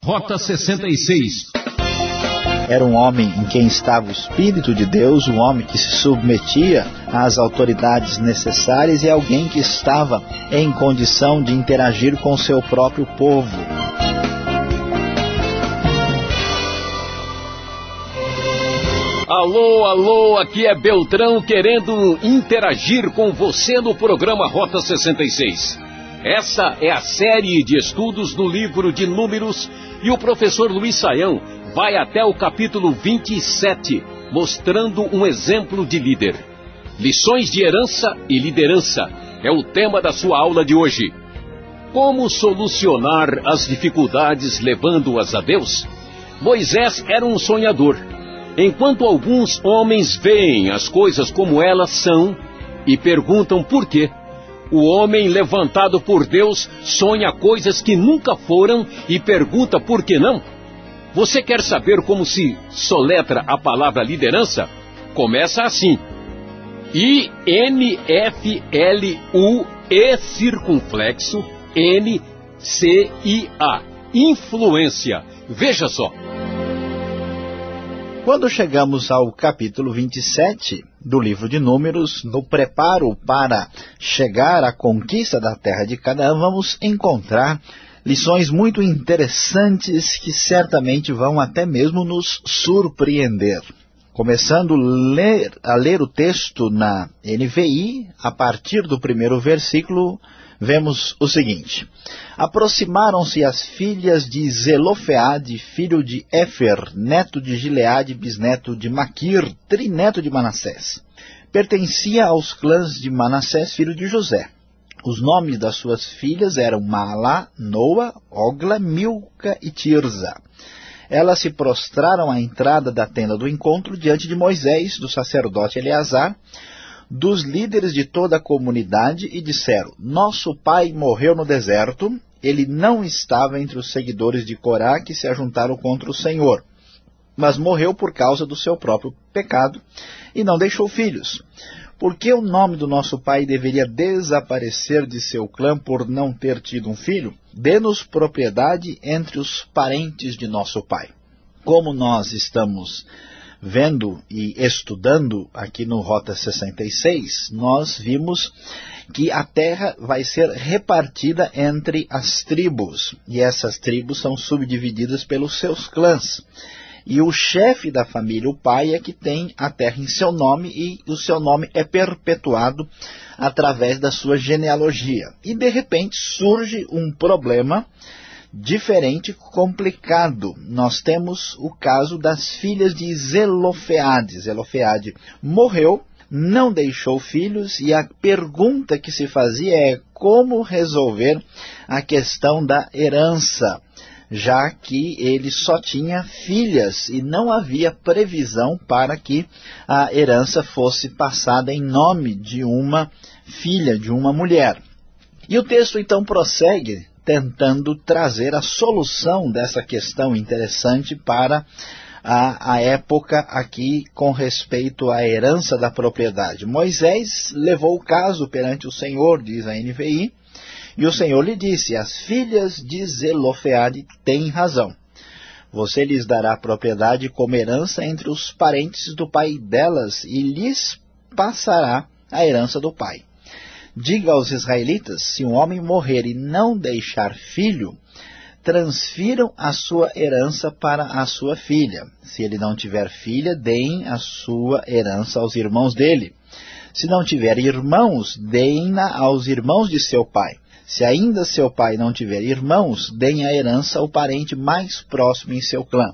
Rota 66. Era um homem em quem estava o Espírito de Deus, um homem que se submetia às autoridades necessárias e alguém que estava em condição de interagir com o seu próprio povo. Alô, alô, aqui é Beltrão querendo interagir com você no programa Rota 66. Essa é a série de estudos do livro de Números e o professor Luiz Saião vai até o capítulo 27, mostrando um exemplo de líder. Lições de herança e liderança é o tema da sua aula de hoje. Como solucionar as dificuldades levando-as a Deus? Moisés era um sonhador. Enquanto alguns homens veem as coisas como elas são e perguntam por quê, o homem levantado por Deus sonha coisas que nunca foram e pergunta por que não? Você quer saber como se soletra a palavra liderança? Começa assim: I-N-F-L-U-E circunflexo N-C-I-A. Influência. Veja só. Quando chegamos ao capítulo 27 do livro de Números, no preparo para chegar à conquista da terra de Canaã, vamos encontrar lições muito interessantes que certamente vão até mesmo nos surpreender. Começando a ler o texto na NVI, a partir do primeiro versículo, vemos o seguinte: aproximaram-se as filhas de Zelofeade, filho de Éfer, neto de Gileade, bisneto de Maquir, trineto de Manassés. Pertencia aos clãs de Manassés, filho de José. Os nomes das suas filhas eram Maalá, Noa, Ogla, Milca e Tirza. Elas se prostraram à entrada da tenda do encontro diante de Moisés, do sacerdote Eleazar, dos líderes de toda a comunidade, e disseram: nosso pai morreu no deserto, ele não estava entre os seguidores de Corá que se ajuntaram contra o Senhor, mas morreu por causa do seu próprio pecado e não deixou filhos. Por que o nome do nosso pai deveria desaparecer de seu clã por não ter tido um filho? Dê-nos propriedade entre os parentes de nosso pai. Como nós estamos vendo e estudando aqui no Rota 66, nós vimos que a terra vai ser repartida entre as tribos, e essas tribos são subdivididas pelos seus clãs. E o chefe da família, o pai, é que tem a terra em seu nome, e o seu nome é perpetuado através da sua genealogia. E de repente surge um problema diferente, complicado. Nós temos o caso das filhas de Zelofeade. Zelofeade morreu, não deixou filhos, e a pergunta que se fazia é como resolver a questão da herança, já que ele só tinha filhas e não havia previsão para que a herança fosse passada em nome de uma filha, de uma mulher. E o texto então prossegue tentando trazer a solução dessa questão interessante para a época aqui com respeito à herança da propriedade. Moisés levou o caso perante o Senhor, diz a NVI, e o Senhor lhe disse: as filhas de Zelofeade têm razão. Você lhes dará propriedade como herança entre os parentes do pai delas e lhes passará a herança do pai. Diga aos israelitas: se um homem morrer e não deixar filho, transfiram a sua herança para a sua filha. Se ele não tiver filha, deem a sua herança aos irmãos dele. Se não tiver irmãos, deem-na aos irmãos de seu pai. Se ainda seu pai não tiver irmãos, deem a herança ao parente mais próximo em seu clã.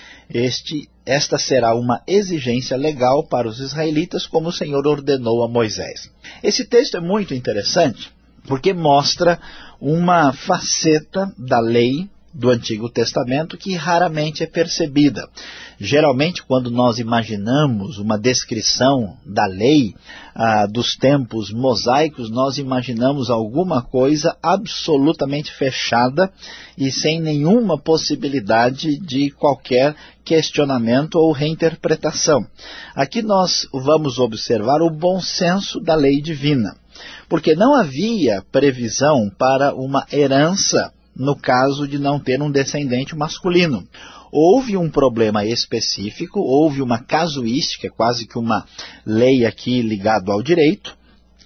Esta será uma exigência legal para os israelitas, como o Senhor ordenou a Moisés. Esse texto é muito interessante, porque mostra uma faceta da lei do Antigo Testamento que raramente é percebida. Geralmente, quando nós imaginamos uma descrição da lei dos tempos mosaicos, nós imaginamos alguma coisa absolutamente fechada e sem nenhuma possibilidade de qualquer questionamento ou reinterpretação. Aqui nós vamos observar o bom senso da lei divina, porque não havia previsão para uma herança no caso de não ter um descendente masculino. Houve um problema específico, houve uma casuística, quase que uma lei aqui ligada ao direito,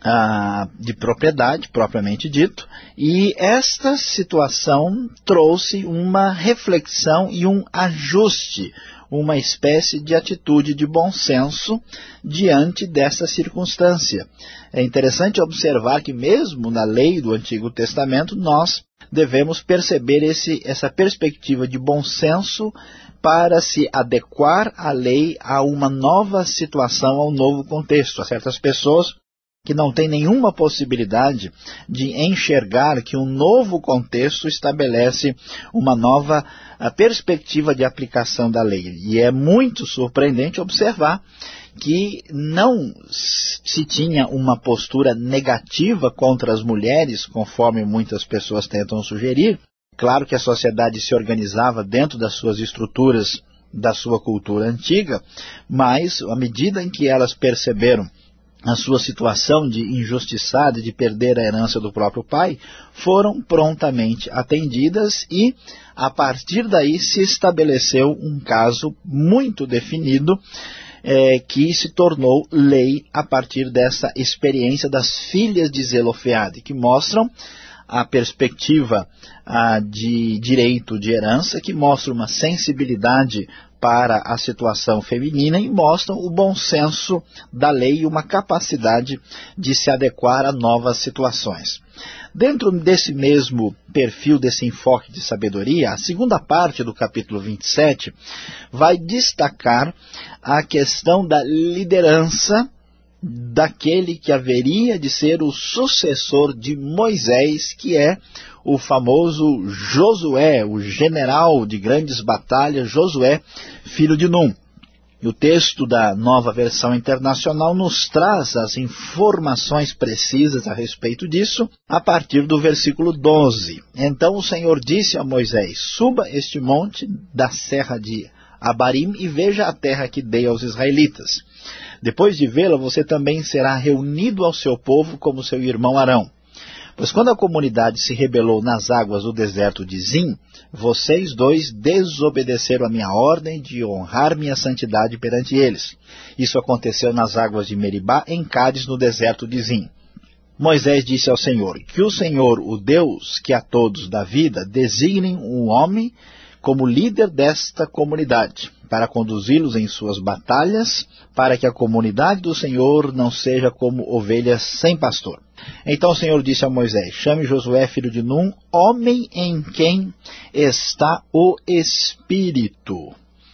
de propriedade, propriamente dito, e esta situação trouxe uma reflexão e um ajuste, uma espécie de atitude de bom senso diante dessa circunstância. É interessante observar que mesmo na lei do Antigo Testamento nós devemos perceber essa perspectiva de bom senso para se adequar a lei a uma nova situação, ao novo contexto. Há certas pessoas que não têm nenhuma possibilidade de enxergar que um novo contexto estabelece uma nova perspectiva de aplicação da lei. E é muito surpreendente observar que não se tinha uma postura negativa contra as mulheres, conforme muitas pessoas tentam sugerir. Claro que a sociedade se organizava dentro das suas estruturas, da sua cultura antiga, mas à medida em que elas perceberam a sua situação de injustiçada, de perder a herança do próprio pai, foram prontamente atendidas e, a partir daí, se estabeleceu um caso muito definido, que se tornou lei a partir dessa experiência das filhas de Zelofeade, que mostram a perspectiva de direito de herança, que mostra uma sensibilidade para a situação feminina e mostram o bom senso da lei e uma capacidade de se adequar a novas situações. Dentro desse mesmo perfil, desse enfoque de sabedoria, a segunda parte do capítulo 27 vai destacar a questão da liderança daquele que haveria de ser o sucessor de Moisés, que é o famoso Josué, o general de grandes batalhas, Josué, filho de Num. E o texto da Nova Versão Internacional nos traz as informações precisas a respeito disso, a partir do versículo 12. Então o Senhor disse a Moisés: suba este monte da serra de Abarim e veja a terra que dei aos israelitas. Depois de vê-la, você também será reunido ao seu povo como seu irmão Arão. Pois quando a comunidade se rebelou nas águas do deserto de Zim, vocês dois desobedeceram a minha ordem de honrar minha santidade perante eles. Isso aconteceu nas águas de Meribá, em Cádiz, no deserto de Zim. Moisés disse ao Senhor: que o Senhor, o Deus que a todos dá vida, designe um homem como líder desta comunidade, para conduzi-los em suas batalhas, para que a comunidade do Senhor não seja como ovelhas sem pastor. Então o Senhor disse a Moisés: chame Josué, filho de Num, homem em quem está o Espírito,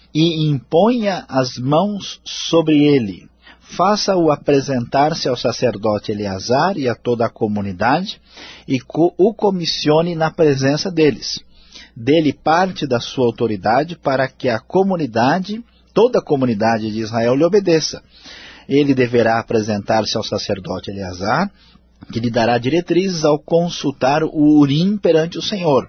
e imponha as mãos sobre ele. Faça-o apresentar-se ao sacerdote Eleazar e a toda a comunidade, e o comissione na presença deles. Dele parte da sua autoridade para que a comunidade, toda a comunidade de Israel lhe obedeça. Ele deverá apresentar-se ao sacerdote Eleazar, que lhe dará diretrizes ao consultar o Urim perante o Senhor.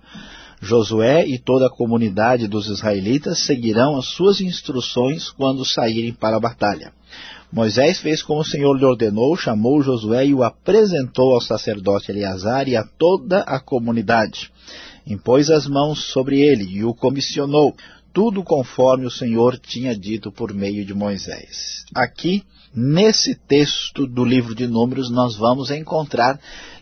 Josué e toda a comunidade dos israelitas seguirão as suas instruções quando saírem para a batalha. Moisés fez como o Senhor lhe ordenou, chamou Josué e o apresentou ao sacerdote Eleazar e a toda a comunidade. Impôs as mãos sobre ele e o comissionou, tudo conforme o Senhor tinha dito por meio de Moisés. Aqui, nesse texto do livro de Números, nós vamos encontrar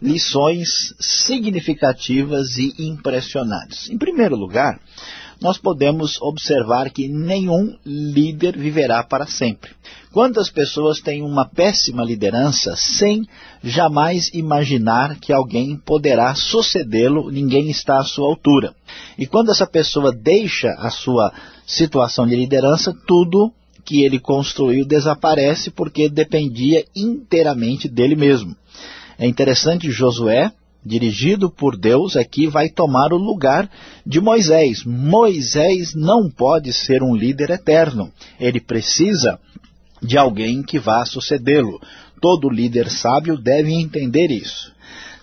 lições significativas e impressionantes. Em primeiro lugar, nós podemos observar que nenhum líder viverá para sempre. Quantas pessoas têm uma péssima liderança sem jamais imaginar que alguém poderá sucedê-lo, ninguém está à sua altura. E quando essa pessoa deixa a sua situação de liderança, tudo que ele construiu desaparece porque dependia inteiramente dele mesmo. É interessante, Josué, dirigido por Deus, aqui vai tomar o lugar de Moisés. Moisés não pode ser um líder eterno. Ele precisa de alguém que vá sucedê-lo. Todo líder sábio deve entender isso.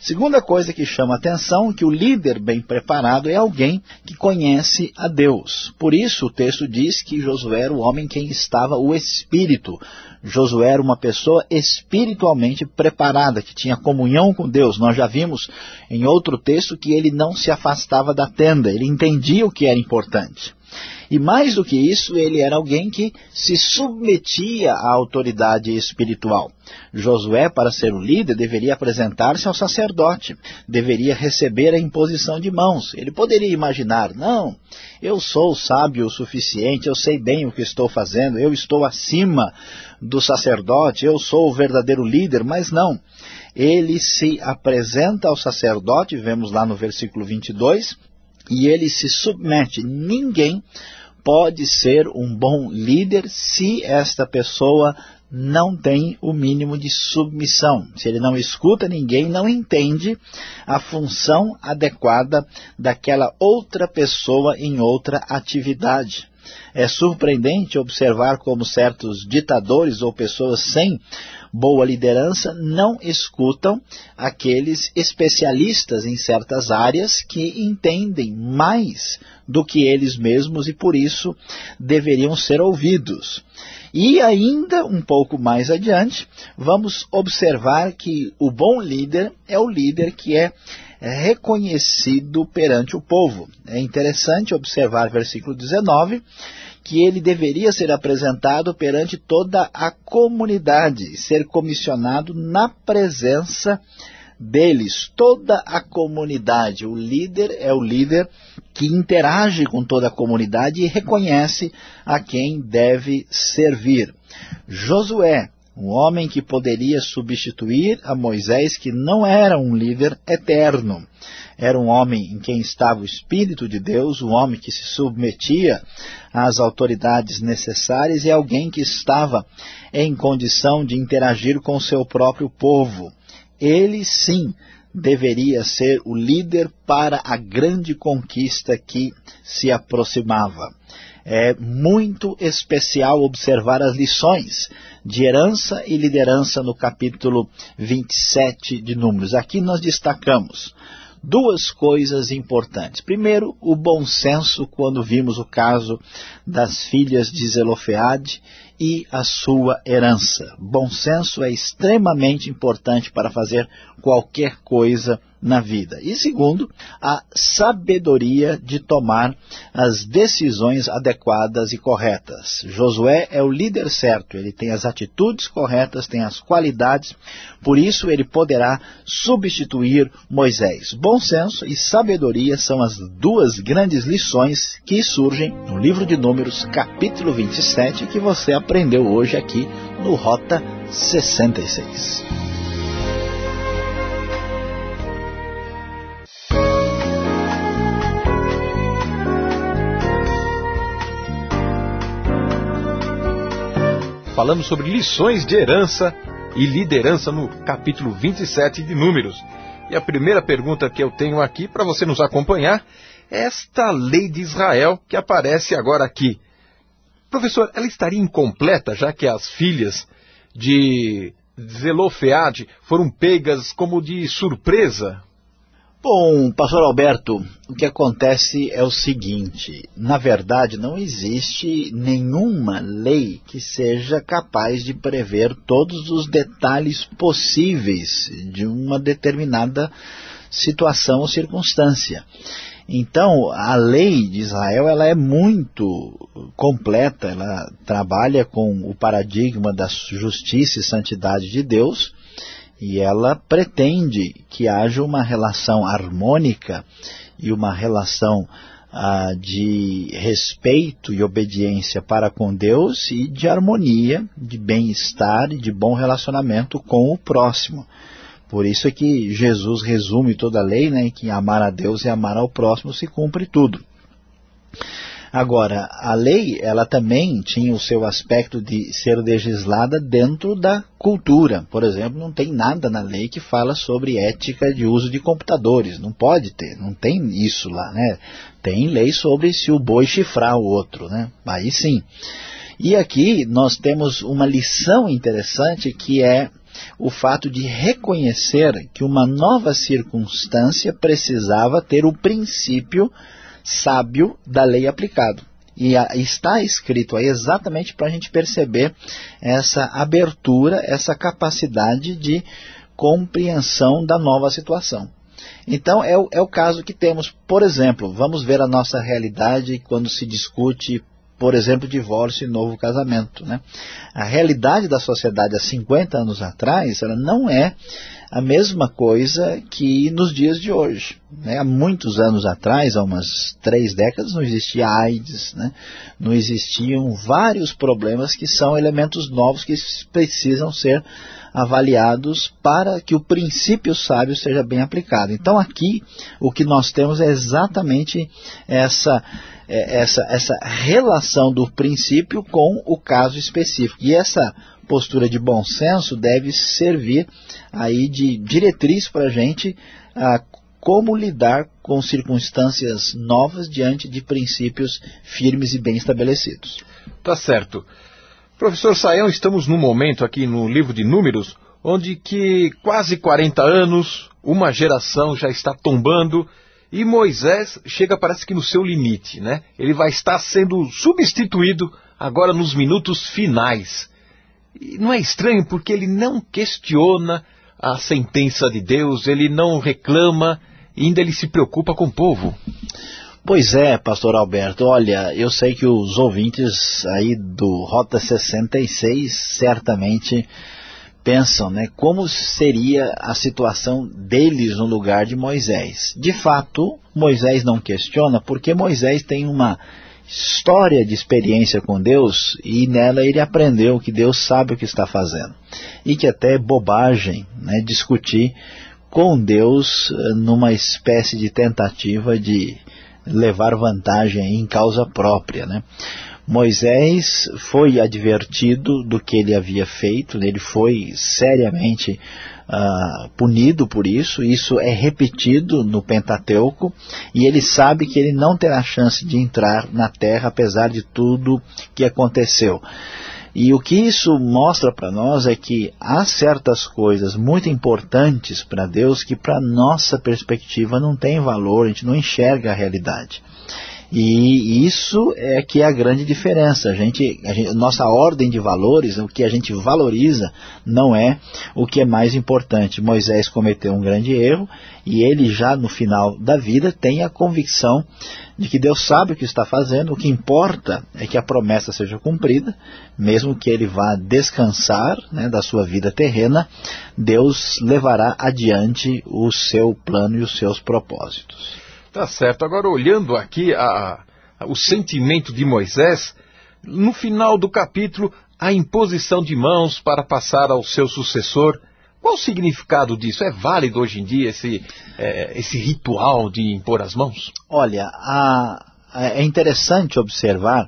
Segunda coisa que chama a atenção, que o líder bem preparado é alguém que conhece a Deus. Por isso o texto diz que Josué era o homem em quem estava o Espírito. Josué era uma pessoa espiritualmente preparada, que tinha comunhão com Deus. Nós já vimos em outro texto que ele não se afastava da tenda, ele entendia o que era importante. E mais do que isso, ele era alguém que se submetia à autoridade espiritual. Josué, para ser o líder, deveria apresentar-se ao sacerdote, deveria receber a imposição de mãos. Ele poderia imaginar, não, eu sou sábio o suficiente, eu sei bem o que estou fazendo, eu estou acima do sacerdote, eu sou o verdadeiro líder, mas não. Ele se apresenta ao sacerdote, vemos lá no versículo 22, e ele se submete. Ninguém pode ser um bom líder se esta pessoa não tem o mínimo de submissão. Se ele não escuta ninguém, não entende a função adequada daquela outra pessoa em outra atividade. É surpreendente observar como certos ditadores ou pessoas sem boa liderança não escutam aqueles especialistas em certas áreas que entendem mais do que eles mesmos e por isso deveriam ser ouvidos. E ainda um pouco mais adiante, vamos observar que o bom líder é o líder que é reconhecido perante o povo. É interessante observar versículo 19, que ele deveria ser apresentado perante toda a comunidade, ser comissionado na presença deles, toda a comunidade. O líder é o líder que interage com toda a comunidade e reconhece a quem deve servir. Josué, um homem que poderia substituir a Moisés, que não era um líder eterno. Era um homem em quem estava o Espírito de Deus, um homem que se submetia às autoridades necessárias e alguém que estava em condição de interagir com o seu próprio povo. Ele sim deveria ser o líder para a grande conquista que se aproximava. É muito especial observar as lições de herança e liderança no capítulo 27 de Números. Aqui nós destacamos duas coisas importantes. Primeiro, o bom senso quando vimos o caso das filhas de Zelofeade e a sua herança. Bom senso é extremamente importante para fazer qualquer coisa na vida. E segundo, a sabedoria de tomar as decisões adequadas e corretas. Josué é o líder certo, ele tem as atitudes corretas, tem as qualidades, por isso ele poderá substituir Moisés. Bom senso e sabedoria são as duas grandes lições que surgem no livro de Números, capítulo 27, que você aprendeu hoje aqui no Rota 66. Falamos sobre lições de herança e liderança no capítulo 27 de Números. E a primeira pergunta que eu tenho aqui para você nos acompanhar é esta lei de Israel que aparece agora aqui. Professor, ela estaria incompleta já que as filhas de Zelofeade foram pegas como de surpresa? Bom, pastor Alberto, o que acontece é o seguinte, na verdade não existe nenhuma lei que seja capaz de prever todos os detalhes possíveis de uma determinada situação ou circunstância. Então, a lei de Israel ela é muito completa, ela trabalha com o paradigma da justiça e santidade de Deus, e ela pretende que haja uma relação harmônica e uma relação de respeito e obediência para com Deus e de harmonia, de bem-estar e de bom relacionamento com o próximo. Por isso é que Jesus resume toda a lei, né, que amar a Deus e amar ao próximo se cumpre tudo. Agora, a lei, ela também tinha o seu aspecto de ser legislada dentro da cultura. Por exemplo, não tem nada na lei que fala sobre ética de uso de computadores. Não pode ter, não tem isso lá, né? Tem lei sobre se o boi chifrar o outro, né? Aí sim. E aqui nós temos uma lição interessante que é o fato de reconhecer que uma nova circunstância precisava ter o princípio sábio da lei aplicado. E está escrito aí exatamente para a gente perceber essa abertura, essa capacidade de compreensão da nova situação. Então é o caso que temos, por exemplo, vamos ver a nossa realidade quando se discute, por exemplo, divórcio e novo casamento, né? A realidade da sociedade há 50 anos atrás, ela não é a mesma coisa que nos dias de hoje, né? Há muitos anos atrás, há umas 3 décadas, não existia AIDS, né? Não existiam vários problemas que são elementos novos que precisam ser avaliados para que o princípio sábio seja bem aplicado. Então aqui o que nós temos é exatamente essa relação do princípio com o caso específico. E essa postura de bom senso deve servir aí de diretriz para a gente como lidar com circunstâncias novas diante de princípios firmes e bem estabelecidos. Tá certo. Professor Sayão, estamos num momento aqui no livro de Números, onde que quase 40 anos, uma geração já está tombando, e Moisés chega, parece que no seu limite, né? Ele vai estar sendo substituído agora nos minutos finais. E não é estranho porque ele não questiona a sentença de Deus, ele não reclama, ainda ele se preocupa com o povo. Pois é, pastor Alberto, olha, eu sei que os ouvintes aí do Rota 66 certamente pensam, né, como seria a situação deles no lugar de Moisés. De fato, Moisés não questiona porque Moisés tem uma história de experiência com Deus e nela ele aprendeu que Deus sabe o que está fazendo. E que até é bobagem, né, discutir com Deus numa espécie de tentativa de levar vantagem em causa própria, né? Moisés foi advertido do que ele havia feito, ele foi seriamente punido por isso. Isso é repetido no Pentateuco, e ele sabe que ele não terá chance de entrar na terra, apesar de tudo que aconteceu. E o que isso mostra para nós é que há certas coisas muito importantes para Deus que para nossa perspectiva não tem valor, a gente não enxerga a realidade. E isso é que é a grande diferença. Nossa ordem de valores, o que a gente valoriza, não é o que é mais importante. Moisés cometeu um grande erro e ele já no final da vida tem a convicção de que Deus sabe o que está fazendo. O que importa é que a promessa seja cumprida, mesmo que ele vá descansar, né, da sua vida terrena, Deus levará adiante o seu plano e os seus propósitos. Tá certo. Agora, olhando aqui o sentimento de Moisés, no final do capítulo, a imposição de mãos para passar ao seu sucessor. Qual o significado disso? É válido hoje em dia esse ritual de impor as mãos? Olha, é interessante observar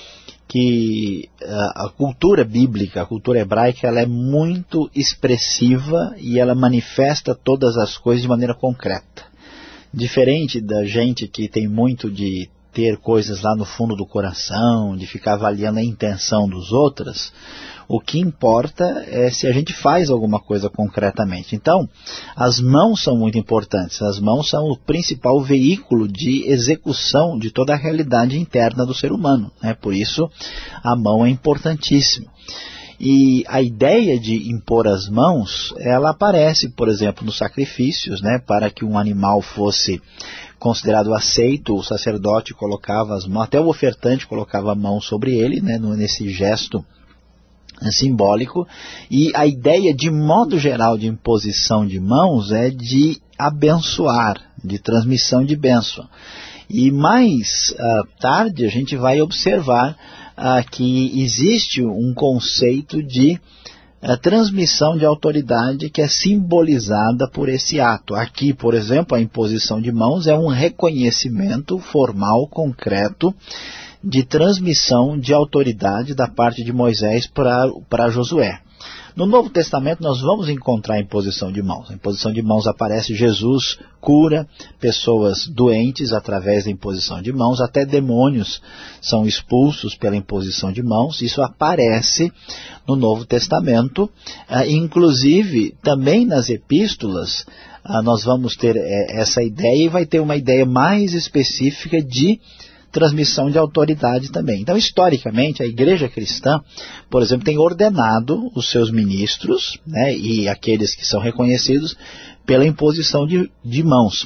que a cultura bíblica, a cultura hebraica, ela é muito expressiva e ela manifesta todas as coisas de maneira concreta. Diferente da gente que tem muito de ter coisas lá no fundo do coração, de ficar avaliando a intenção dos outros, o que importa é se a gente faz alguma coisa concretamente. Então, as mãos são muito importantes. As mãos são o principal veículo de execução de toda a realidade interna do ser humano, né? Por isso, a mão é importantíssima. E a ideia de impor as mãos, ela aparece, por exemplo, nos sacrifícios, né? Para que um animal fosse considerado aceito, o sacerdote colocava as mãos, até o ofertante colocava a mão sobre ele, né? Nesse gesto simbólico. E a ideia, de modo geral, de imposição de mãos é de abençoar, de transmissão de bênção. E mais tarde a gente vai observar que existe um conceito de transmissão de autoridade que é simbolizada por esse ato. Aqui, por exemplo, a imposição de mãos é um reconhecimento formal, concreto, de transmissão de autoridade da parte de Moisés para Josué. No Novo Testamento nós vamos encontrar a imposição de mãos. A imposição de mãos aparece, Jesus cura pessoas doentes através da imposição de mãos, até demônios são expulsos pela imposição de mãos. Isso aparece no Novo Testamento, inclusive também nas epístolas. Nós vamos ter essa ideia e vai ter uma ideia mais específica de transmissão de autoridade também. Então, historicamente, a igreja cristã, por exemplo, tem ordenado os seus ministros, né, e aqueles que são reconhecidos pela imposição de mãos.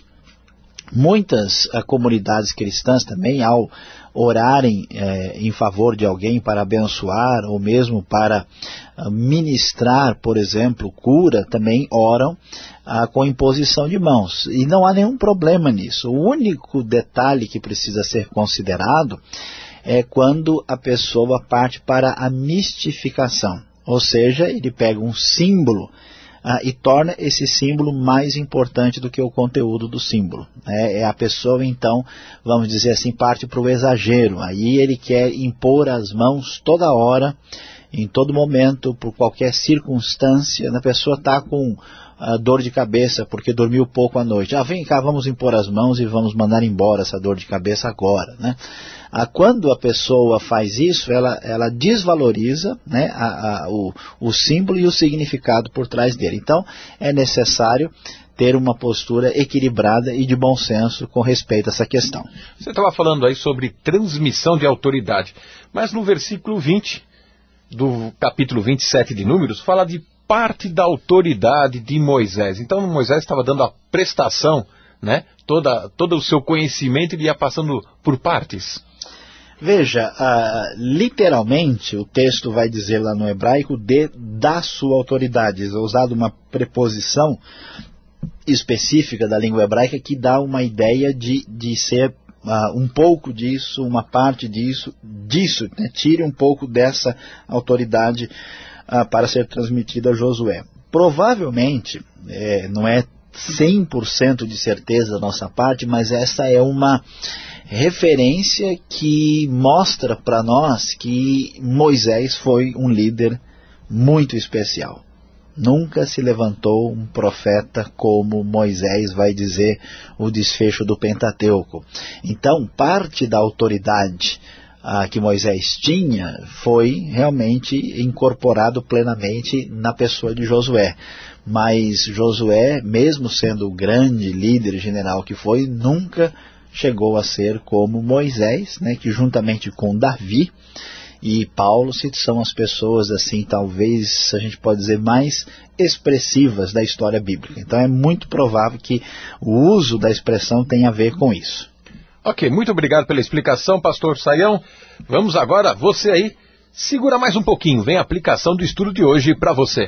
Muitas comunidades cristãs também, ao orarem em favor de alguém para abençoar ou mesmo para ministrar, por exemplo, cura, também oram com imposição de mãos. E não há nenhum problema nisso. O único detalhe que precisa ser considerado é quando a pessoa parte para a mistificação. Ou seja, ele pega um símbolo e torna esse símbolo mais importante do que o conteúdo do símbolo. A pessoa, então, vamos dizer assim, parte para o exagero. Aí ele quer impor as mãos toda hora, em todo momento, por qualquer circunstância. A pessoa está com dor de cabeça porque dormiu pouco à noite. Vem cá, vamos impor as mãos e vamos mandar embora essa dor de cabeça agora, né? Quando a pessoa faz isso, ela desvaloriza, né, o símbolo e o significado por trás dele. Então, é necessário ter uma postura equilibrada e de bom senso com respeito a essa questão. Você estava falando aí sobre transmissão de autoridade, mas no versículo 20 do capítulo 27 de Números, fala de parte da autoridade de Moisés. Então Moisés estava dando a prestação, né? Todo o seu conhecimento ele ia passando por partes. Veja, literalmente o texto vai dizer lá no hebraico da sua autoridade. É usado uma preposição específica da língua hebraica que dá uma ideia de ser um pouco disso, uma parte disso, né? Tire um pouco dessa autoridade para ser transmitida a Josué. Provavelmente, não é 100% de certeza da nossa parte, mas essa é uma referência que mostra para nós que Moisés foi um líder muito especial. Nunca se levantou um profeta como Moisés, vai dizer o desfecho do Pentateuco. Então, parte da autoridade que Moisés tinha foi realmente incorporado plenamente na pessoa de Josué. Mas Josué, mesmo sendo o grande líder general que foi, nunca chegou a ser como Moisés, né, que juntamente com Davi e Paulo são as pessoas, assim, talvez a gente pode dizer, mais expressivas da história bíblica. Então é muito provável que o uso da expressão tenha a ver com isso. Ok, muito obrigado pela explicação, pastor Saião. Vamos agora, você aí, segura mais um pouquinho, vem a aplicação do estudo de hoje para você.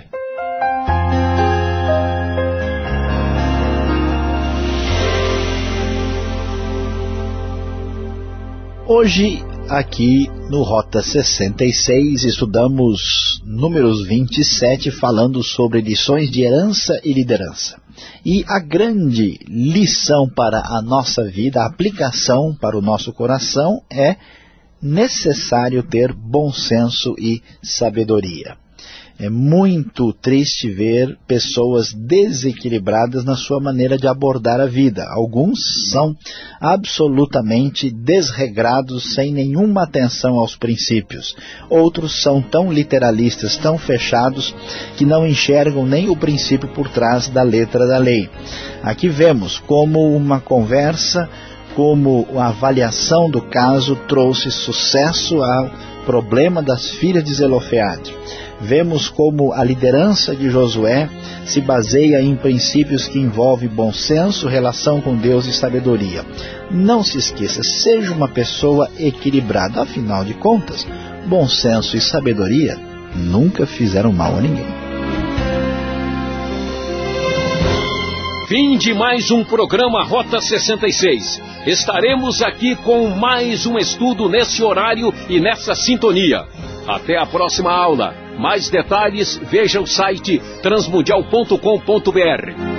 Hoje, aqui no Rota 66, estudamos Números 27, falando sobre lições de herança e liderança. E a grande lição para a nossa vida, a aplicação para o nosso coração, é necessário ter bom senso e sabedoria. É muito triste ver pessoas desequilibradas na sua maneira de abordar a vida. Alguns são absolutamente desregrados, sem nenhuma atenção aos princípios. Outros são tão literalistas, tão fechados, que não enxergam nem o princípio por trás da letra da lei. Aqui vemos como uma conversa, como a avaliação do caso trouxe sucesso ao problema das filhas de Zelofeade. Vemos como a liderança de Josué se baseia em princípios que envolvem bom senso, relação com Deus e sabedoria. Não se esqueça, seja uma pessoa equilibrada. Afinal de contas, bom senso e sabedoria nunca fizeram mal a ninguém. Fim de mais um programa Rota 66. Estaremos aqui com mais um estudo nesse horário e nessa sintonia. Até a próxima aula. Mais detalhes, veja o site transmundial.com.br.